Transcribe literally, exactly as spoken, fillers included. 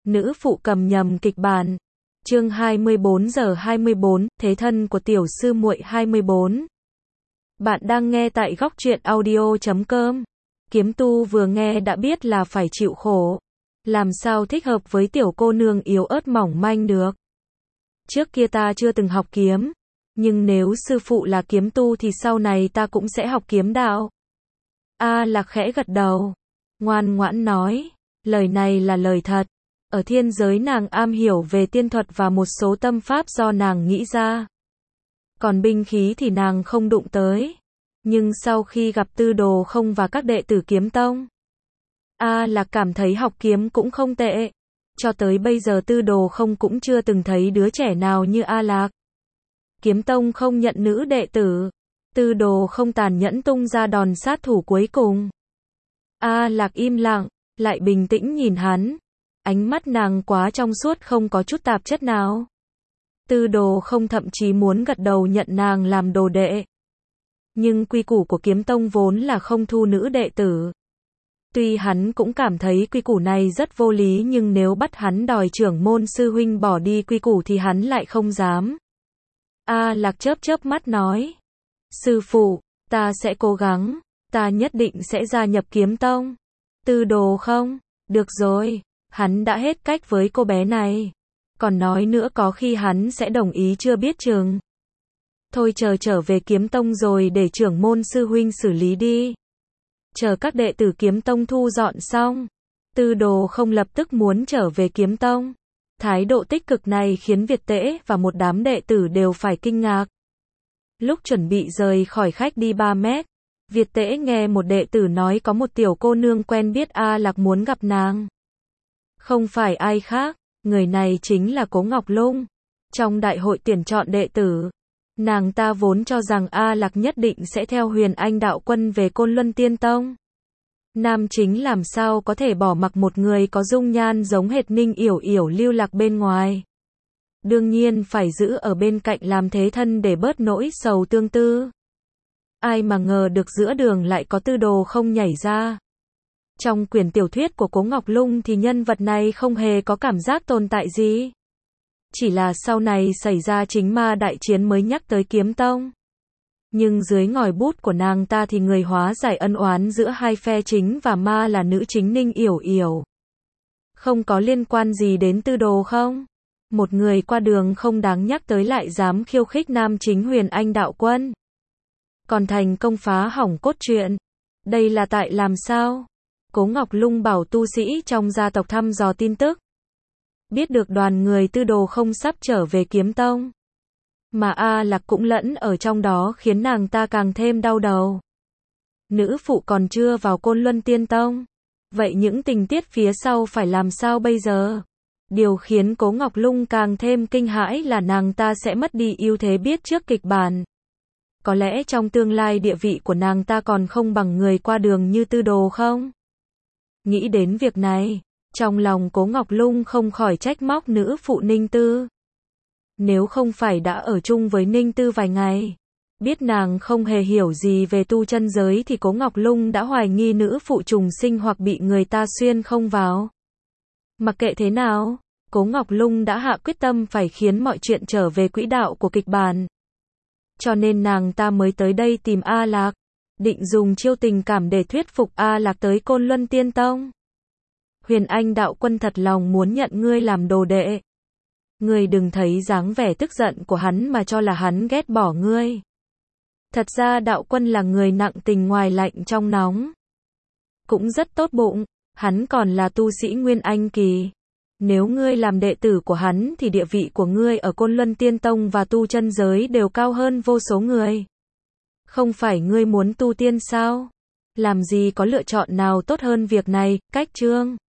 Nữ phụ cầm nhầm kịch bản. Chương hai mươi bốn giờ hai mươi bốn, thế thân của tiểu sư muội hai mươi bốn. Bạn đang nghe tại góc truyện audio chấm com. Kiếm tu vừa nghe đã biết là phải chịu khổ. Làm sao thích hợp với tiểu cô nương yếu ớt mỏng manh được. Trước kia ta chưa từng học kiếm. Nhưng nếu sư phụ là kiếm tu thì sau này ta cũng sẽ học kiếm đạo. A Lạc khẽ gật đầu. Ngoan ngoãn nói. Lời này là lời thật. Ở thiên giới nàng am hiểu về tiên thuật và một số tâm pháp do nàng nghĩ ra. Còn binh khí thì nàng không đụng tới. Nhưng sau khi gặp Tư Đồ Không và các đệ tử kiếm tông, A Lạc cảm thấy học kiếm cũng không tệ. Cho tới bây giờ Tư Đồ Không cũng chưa từng thấy đứa trẻ nào như A Lạc. Kiếm tông không nhận nữ đệ tử. Tư Đồ Không tàn nhẫn tung ra đòn sát thủ cuối cùng. A Lạc im lặng, lại bình tĩnh nhìn hắn. Ánh mắt nàng quá trong suốt không có chút tạp chất nào. Tư Đồ Không thậm chí muốn gật đầu nhận nàng làm đồ đệ. Nhưng quy củ của kiếm tông vốn là không thu nữ đệ tử. Tuy hắn cũng cảm thấy quy củ này rất vô lý nhưng nếu bắt hắn đòi trưởng môn sư huynh bỏ đi quy củ thì hắn lại không dám. A Lạc chớp chớp mắt nói. Sư phụ, ta sẽ cố gắng, ta nhất định sẽ gia nhập kiếm tông. Tư Đồ Không, được rồi, hắn đã hết cách với cô bé này. Còn nói nữa có khi hắn sẽ đồng ý chưa biết chừng. Thôi chờ trở về kiếm tông rồi để trưởng môn sư huynh xử lý đi. Chờ các đệ tử kiếm tông thu dọn xong. Tư Đồ Không lập tức muốn trở về kiếm tông. Thái độ tích cực này khiến Việt Tễ và một đám đệ tử đều phải kinh ngạc. Lúc chuẩn bị rời khỏi khách đi ba mét, Việt Tễ nghe một đệ tử nói có một tiểu cô nương quen biết A Lạc muốn gặp nàng. Không phải ai khác, người này chính là Cố Ngọc Lung. Trong đại hội tuyển chọn đệ tử, nàng ta vốn cho rằng A Lạc nhất định sẽ theo Huyền Anh đạo quân về Côn Luân Tiên Tông. Nam chính làm sao có thể bỏ mặc một người có dung nhan giống hệt Ninh Yểu Yểu lưu lạc bên ngoài. Đương nhiên phải giữ ở bên cạnh làm thế thân để bớt nỗi sầu tương tư. Ai mà ngờ được giữa đường lại có Tư Đồ Không nhảy ra. Trong quyển tiểu thuyết của Cố Ngọc Lung thì nhân vật này không hề có cảm giác tồn tại gì. Chỉ là sau này xảy ra chính ma đại chiến mới nhắc tới kiếm tông. Nhưng dưới ngòi bút của nàng ta thì người hóa giải ân oán giữa hai phe chính và ma là nữ chính Ninh Yểu Yểu. Không có liên quan gì đến Tư Đồ Không. Một người qua đường không đáng nhắc tới lại dám khiêu khích nam chính Huyền Anh đạo quân. Còn thành công phá hỏng cốt truyện. Đây là tại làm sao? Cố Ngọc Lung bảo tu sĩ trong gia tộc thăm dò tin tức. Biết được đoàn người Tư Đồ Không sắp trở về kiếm tông. Mà A Lạc cũng lẫn ở trong đó khiến nàng ta càng thêm đau đầu. Nữ phụ còn chưa vào Côn Luân Tiên Tông. Vậy những tình tiết phía sau phải làm sao bây giờ? Điều khiến Cố Ngọc Lung càng thêm kinh hãi là nàng ta sẽ mất đi ưu thế biết trước kịch bản. Có lẽ trong tương lai địa vị của nàng ta còn không bằng người qua đường như Tư Đồ Không. Nghĩ đến việc này, trong lòng Cố Ngọc Lung không khỏi trách móc nữ phụ Ninh Tư. Nếu không phải đã ở chung với Ninh Tư vài ngày, biết nàng không hề hiểu gì về tu chân giới thì Cố Ngọc Lung đã hoài nghi nữ phụ trùng sinh hoặc bị người ta xuyên không vào. Mặc kệ thế nào, Cố Ngọc Lung đã hạ quyết tâm phải khiến mọi chuyện trở về quỹ đạo của kịch bản. Cho nên nàng ta mới tới đây tìm A Lạc, định dùng chiêu tình cảm để thuyết phục A Lạc tới Côn Luân Tiên Tông. Huyền Anh đạo quân thật lòng muốn nhận ngươi làm đồ đệ. Ngươi đừng thấy dáng vẻ tức giận của hắn mà cho là hắn ghét bỏ ngươi. Thật ra đạo quân là người nặng tình ngoài lạnh trong nóng. Cũng rất tốt bụng, hắn còn là tu sĩ Nguyên Anh kỳ. Nếu ngươi làm đệ tử của hắn thì địa vị của ngươi ở Côn Luân Tiên Tông và tu chân giới đều cao hơn vô số người. Không phải ngươi muốn tu tiên sao? Làm gì có lựa chọn nào tốt hơn việc này, cách chương.